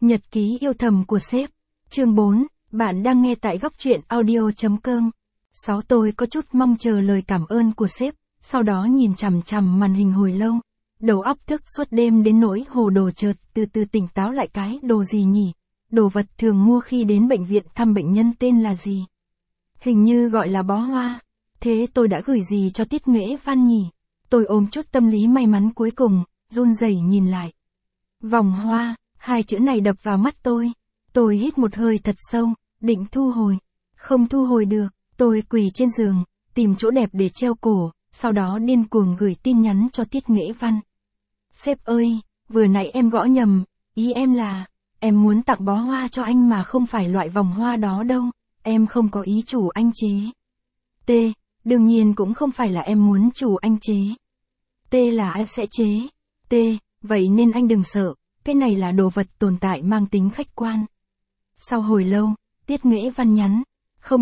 Nhật ký yêu thầm của sếp. Chương 4, bạn đang nghe tại góc truyện audio.com. 6. Tôi có chút mong chờ lời cảm ơn của sếp, sau đó nhìn chằm chằm màn hình hồi lâu. Đầu óc thức suốt đêm đến nỗi hồ đồ, chợt từ từ tỉnh táo lại. Cái đồ gì nhỉ? Đồ vật thường mua khi đến bệnh viện thăm bệnh nhân tên là gì? Hình như gọi là bó hoa. Thế tôi đã gửi gì cho Tiết Nghệ Văn nhỉ? Tôi ôm chút tâm lý may mắn cuối cùng, run rẩy nhìn lại. Vòng hoa, hai chữ này đập vào mắt tôi. Tôi hít một hơi thật sâu, định thu hồi. Không thu hồi được, tôi quỳ trên giường, tìm chỗ đẹp để treo cổ, sau đó điên cuồng gửi tin nhắn cho Tiết Nghệ Văn. Sếp ơi, vừa nãy em gõ nhầm, ý em là, em muốn tặng bó hoa cho anh mà không phải loại vòng hoa đó đâu, em không có ý chủ anh chế. T, đương nhiên cũng không phải là em muốn chủ anh chế. T là ai sẽ chế. T, vậy nên anh đừng sợ, cái này là đồ vật tồn tại mang tính khách quan. Sau hồi lâu, Tiết Nghệ Văn nhắn, không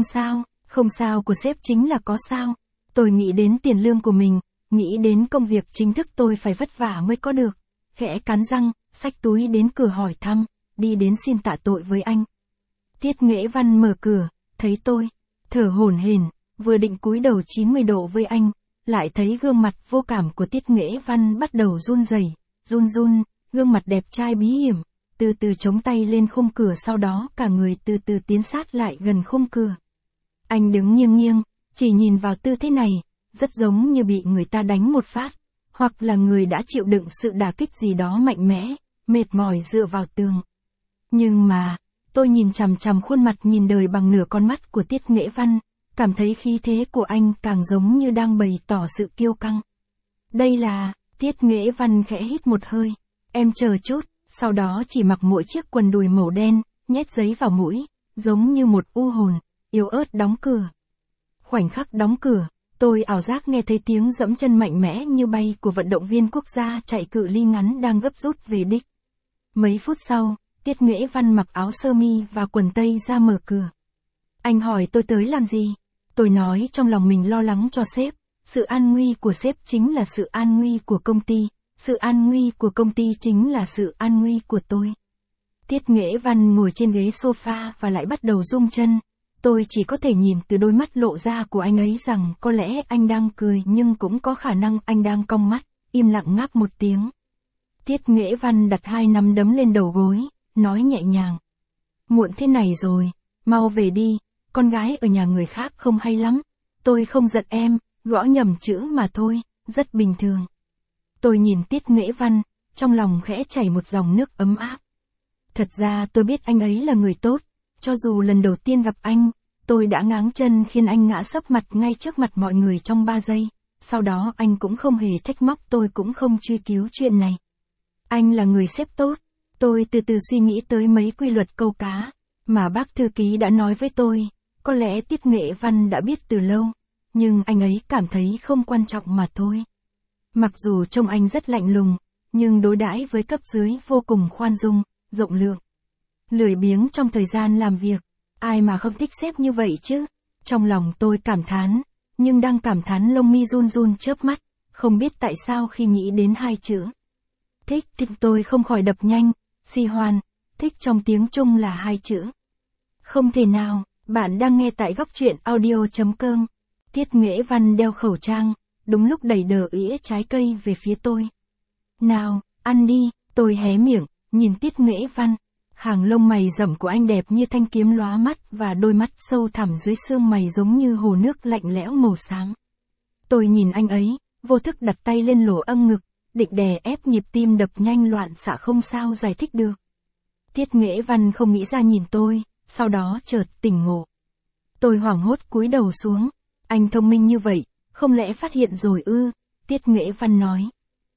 sao của sếp chính là có sao. Tôi nghĩ đến tiền lương của mình, nghĩ đến công việc chính thức tôi phải vất vả mới có được. Khẽ cắn răng, xách túi đến cửa hỏi thăm, đi đến xin tạ tội với anh. Tiết Nghệ Văn mở cửa, thấy tôi, thở hổn hển, vừa định cúi đầu 90 độ với anh, lại thấy gương mặt vô cảm của Tiết Nghệ Văn bắt đầu run rẩy, run, gương mặt đẹp trai bí hiểm, từ từ chống tay lên khung cửa, sau đó cả người từ từ tiến sát lại gần khung cửa. Anh đứng nghiêng, chỉ nhìn vào tư thế này, rất giống như bị người ta đánh một phát, hoặc là người đã chịu đựng sự đả kích gì đó mạnh mẽ, mệt mỏi dựa vào tường. Nhưng mà, tôi nhìn chằm chằm khuôn mặt nhìn đời bằng nửa con mắt của Tiết Nghệ Văn, cảm thấy khí thế của anh càng giống như đang bày tỏ sự kiêu căng. Đây là, Tiết Nghệ Văn khẽ hít một hơi, em chờ chút, sau đó chỉ mặc mỗi chiếc quần đùi màu đen, nhét giấy vào mũi, giống như một u hồn, yếu ớt đóng cửa. Khoảnh khắc đóng cửa, tôi ảo giác nghe thấy tiếng dẫm chân mạnh mẽ như bay của vận động viên quốc gia chạy cự ly ngắn đang gấp rút về đích. Mấy phút sau, Tiết Nghệ Văn mặc áo sơ mi và quần tây ra mở cửa. Anh hỏi tôi tới làm gì? Tôi nói trong lòng mình lo lắng cho sếp, sự an nguy của sếp chính là sự an nguy của công ty, sự an nguy của công ty chính là sự an nguy của tôi. Tiết Nghệ Văn ngồi trên ghế sofa và lại bắt đầu rung chân. Tôi chỉ có thể nhìn từ đôi mắt lộ ra của anh ấy rằng có lẽ anh đang cười nhưng cũng có khả năng anh đang cong mắt, im lặng ngáp một tiếng. Tiết Nghệ Văn đặt hai nắm đấm lên đầu gối, nói nhẹ nhàng. Muộn thế này rồi, mau về đi, con gái ở nhà người khác không hay lắm. Tôi không giận em, gõ nhầm chữ mà thôi, rất bình thường. Tôi nhìn Tiết Nghệ Văn, trong lòng khẽ chảy một dòng nước ấm áp. Thật ra tôi biết anh ấy là người tốt. Cho dù lần đầu tiên gặp anh, tôi đã ngáng chân khiến anh ngã sấp mặt ngay trước mặt mọi người trong 3 giây, sau đó anh cũng không hề trách móc, tôi cũng không truy cứu chuyện này. Anh là người sếp tốt, tôi từ từ suy nghĩ tới mấy quy luật câu cá, mà bác thư ký đã nói với tôi, có lẽ Tiết Nghệ Văn đã biết từ lâu, nhưng anh ấy cảm thấy không quan trọng mà thôi. Mặc dù trông anh rất lạnh lùng, nhưng đối đãi với cấp dưới vô cùng khoan dung, rộng lượng. Lười biếng trong thời gian làm việc, ai mà không thích sếp như vậy chứ? Trong lòng tôi cảm thán, nhưng đang cảm thán lông mi run chớp mắt, không biết tại sao khi nghĩ đến hai chữ. Thích thì tôi không khỏi đập nhanh, si hoan, thích trong tiếng Trung là hai chữ. Không thể nào, bạn đang nghe tại góc truyện audio.com. Tiết Nghệ Văn đeo khẩu trang, đúng lúc đẩy đờ ĩa trái cây về phía tôi. Nào, ăn đi, tôi hé miệng, nhìn Tiết Nghệ Văn. Hàng lông mày rậm của anh đẹp như thanh kiếm lóa mắt và đôi mắt sâu thẳm dưới sương mày giống như hồ nước lạnh lẽo màu xám. Tôi nhìn anh ấy, vô thức đặt tay lên lỗ âm ngực, định đè ép nhịp tim đập nhanh loạn xạ không sao giải thích được. Tiết Nghệ Văn không nghĩ ra nhìn tôi, sau đó chợt tỉnh ngộ. Tôi hoảng hốt cúi đầu xuống, anh thông minh như vậy, không lẽ phát hiện rồi ư? Tiết Nghệ Văn nói.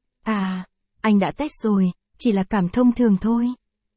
À, anh đã test rồi, chỉ là cảm thông thường thôi.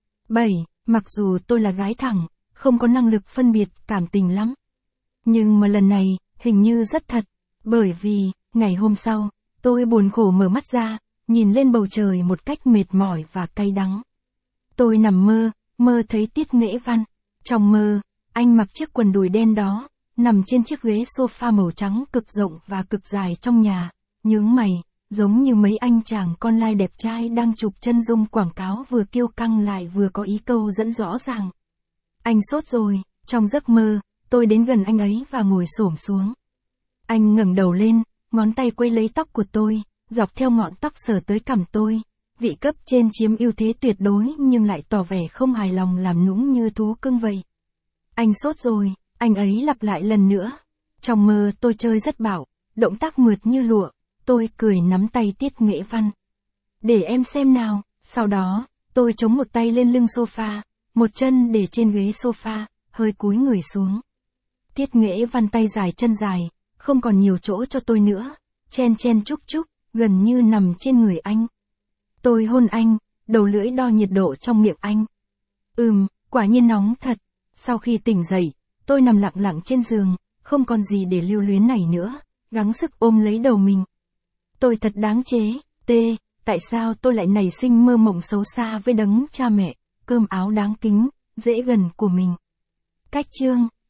7. Mặc dù tôi là gái thẳng, không có năng lực phân biệt cảm tình lắm. Nhưng mà lần này, hình như rất thật. Bởi vì, ngày hôm sau, tôi buồn khổ mở mắt ra, nhìn lên bầu trời một cách mệt mỏi và cay đắng. Tôi nằm mơ thấy Tiết Nghệ Văn. Trong mơ, anh mặc chiếc quần đùi đen đó, nằm trên chiếc ghế sofa màu trắng cực rộng và cực dài trong nhà, nhướng mày, giống như mấy anh chàng con lai đẹp trai đang chụp chân dung quảng cáo vừa kiêu căng lại vừa có ý câu dẫn rõ ràng. Anh sốt rồi, trong giấc mơ, tôi đến gần anh ấy và ngồi xổm xuống. Anh ngẩng đầu lên, ngón tay quây lấy tóc của tôi, dọc theo ngọn tóc sờ tới cằm tôi. Vị cấp trên chiếm ưu thế tuyệt đối nhưng lại tỏ vẻ không hài lòng làm nũng như thú cưng vậy. Anh sốt rồi, anh ấy lặp lại lần nữa. Trong mơ tôi chơi rất bạo, động tác mượt như lụa, tôi cười nắm tay Tiết Nghệ Văn. Để em xem nào, sau đó, tôi chống một tay lên lưng sofa, một chân để trên ghế sofa, hơi cúi người xuống. Tiết Nghệ Văn tay dài chân dài, không còn nhiều chỗ cho tôi nữa, chen chen chúc chúc, gần như nằm trên người anh. Tôi hôn anh, đầu lưỡi đo nhiệt độ trong miệng anh. Quả nhiên nóng thật. Sau khi tỉnh dậy, tôi nằm lặng lặng trên giường, không còn gì để lưu luyến này nữa, gắng sức ôm lấy đầu mình. Tôi thật đáng chế, tại sao tôi lại nảy sinh mơ mộng xấu xa với đấng cha mẹ, cơm áo đáng kính, dễ gần của mình. Cách chương